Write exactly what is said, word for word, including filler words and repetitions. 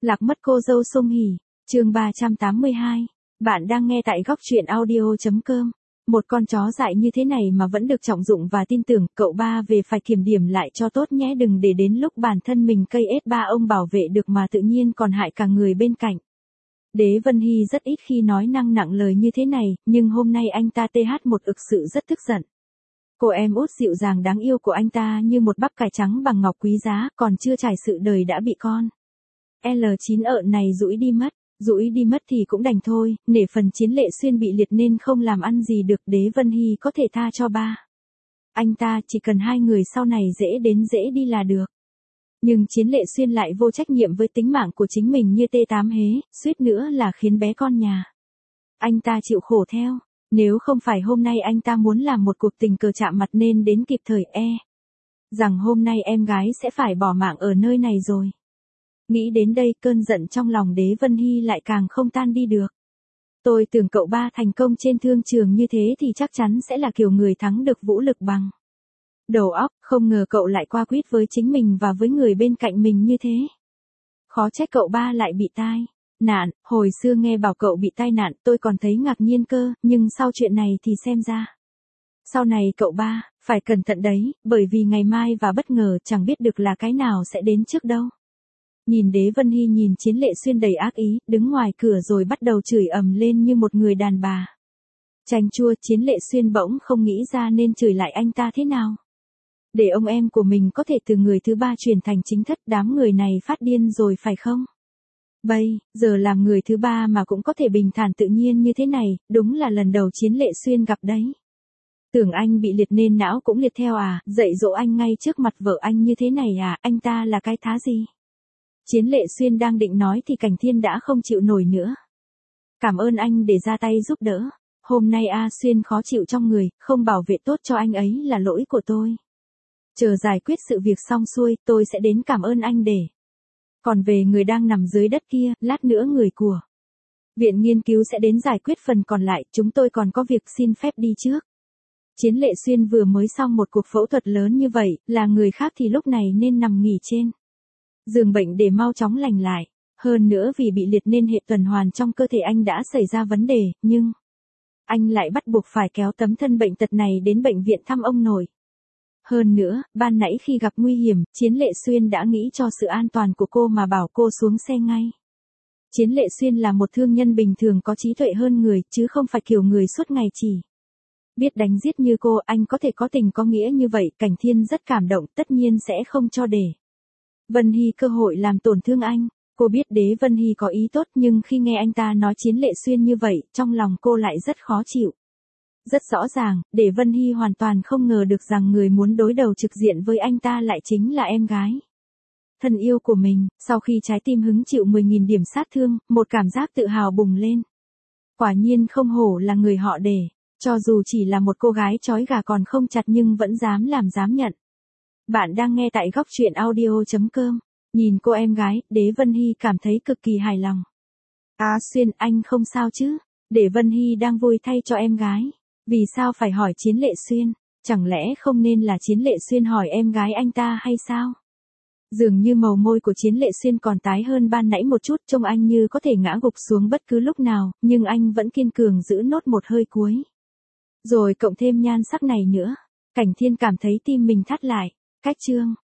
Lạc mất cô dâu Song Hỷ, chương ba trăm tám mươi hai. Bạn đang nghe tại góc truyện audio.com. Một con chó dại như thế này mà vẫn được trọng dụng và tin tưởng, cậu ba về phải kiểm điểm lại cho tốt nhé, đừng để đến lúc bản thân mình cây ép ba ông bảo vệ được mà tự nhiên còn hại cả người bên cạnh. Đế Vân Hy rất ít khi nói năng nặng lời như thế này, nhưng hôm nay anh ta tê hát một ực sự rất tức giận. Cô em út dịu dàng đáng yêu của anh ta như một bắp cải trắng bằng ngọc quý giá, còn chưa trải sự đời đã bị con L chín ợn này dũi đi mất. Dũi đi mất thì cũng đành thôi, nể phần Chiến Lệ Xuyên bị liệt nên không làm ăn gì được, Đế Vân Hy có thể tha cho ba anh ta, chỉ cần hai người sau này dễ đến dễ đi là được. Nhưng Chiến Lệ Xuyên lại vô trách nhiệm với tính mạng của chính mình như tê tám hế, suýt nữa là khiến bé con nhà anh ta chịu khổ theo. Nếu không phải hôm nay anh ta muốn làm một cuộc tình cờ chạm mặt nên đến kịp thời, e rằng hôm nay em gái sẽ phải bỏ mạng ở nơi này rồi. Nghĩ đến đây, cơn giận trong lòng Đế Vân Hy lại càng không tan đi được. Tôi tưởng cậu ba thành công trên thương trường như thế thì chắc chắn sẽ là kiểu người thắng được vũ lực bằng đầu óc, không ngờ cậu lại qua quýt với chính mình và với người bên cạnh mình như thế. Khó trách cậu ba lại bị tai nạn, hồi xưa nghe bảo cậu bị tai nạn tôi còn thấy ngạc nhiên cơ, nhưng sau chuyện này thì xem ra sau này cậu ba phải cẩn thận đấy, bởi vì ngày mai và bất ngờ chẳng biết được là cái nào sẽ đến trước đâu. Nhìn Đế Vân Hy nhìn Chiến Lệ Xuyên đầy ác ý, đứng ngoài cửa rồi bắt đầu chửi ầm lên như một người đàn bà chanh chua. Chiến Lệ Xuyên bỗng không nghĩ ra nên chửi lại anh ta thế nào để ông em của mình có thể từ người thứ ba chuyển thành chính thất. Đám người này phát điên rồi phải không? Bây giờ làm người thứ ba mà cũng có thể bình thản tự nhiên như thế này, đúng là lần đầu Chiến Lệ Xuyên gặp đấy. Tưởng anh bị liệt nên não cũng liệt theo à, dạy dỗ anh ngay trước mặt vợ anh như thế này à, anh ta là cái thá gì? Chiến Lệ Xuyên đang định nói thì Cảnh Thiên đã không chịu nổi nữa. Cảm ơn anh để ra tay giúp đỡ. Hôm nay A Xuyên khó chịu trong người, không bảo vệ tốt cho anh ấy là lỗi của tôi. Chờ giải quyết sự việc xong xuôi, tôi sẽ đến cảm ơn anh để. Còn về người đang nằm dưới đất kia, lát nữa người của viện nghiên cứu sẽ đến giải quyết phần còn lại, chúng tôi còn có việc xin phép đi trước. Chiến Lệ Xuyên vừa mới xong một cuộc phẫu thuật lớn như vậy, là người khác thì lúc này nên nằm nghỉ trên giường bệnh để mau chóng lành lại. Hơn nữa vì bị liệt nên hệ tuần hoàn trong cơ thể anh đã xảy ra vấn đề, nhưng anh lại bắt buộc phải kéo tấm thân bệnh tật này đến bệnh viện thăm ông nội. Hơn nữa, ban nãy khi gặp nguy hiểm, Chiến Lệ Xuyên đã nghĩ cho sự an toàn của cô mà bảo cô xuống xe ngay. Chiến Lệ Xuyên là một thương nhân bình thường có trí tuệ hơn người, chứ không phải kiểu người suốt ngày chỉ biết đánh giết như cô. Anh có thể có tình có nghĩa như vậy, Cảnh Thiên rất cảm động, tất nhiên sẽ không cho để Vân Hy cơ hội làm tổn thương anh. Cô biết Đế Vân Hy có ý tốt, nhưng khi nghe anh ta nói Chiến Lệ Xuyên như vậy, trong lòng cô lại rất khó chịu. Rất rõ ràng, Đế Vân Hy hoàn toàn không ngờ được rằng người muốn đối đầu trực diện với anh ta lại chính là em gái thân yêu của mình. Sau khi trái tim hứng chịu mười nghìn điểm sát thương, một cảm giác tự hào bùng lên. Quả nhiên không hổ là người họ Đế, cho dù chỉ là một cô gái trói gà còn không chặt nhưng vẫn dám làm dám nhận. Bạn đang nghe tại góc truyện audio.com. Nhìn cô em gái, Đế Vân Hy cảm thấy cực kỳ hài lòng. A Xuyên, anh không sao chứ? Đế Vân Hy đang vui thay cho em gái. Vì sao phải hỏi Chiến Lệ Xuyên? Chẳng lẽ không nên là Chiến Lệ Xuyên hỏi em gái anh ta hay sao? Dường như màu môi của Chiến Lệ Xuyên còn tái hơn ban nãy một chút, trông anh như có thể ngã gục xuống bất cứ lúc nào, nhưng anh vẫn kiên cường giữ nốt một hơi cuối. Rồi cộng thêm nhan sắc này nữa, Cảnh Thiên cảm thấy tim mình thắt lại. Cách chương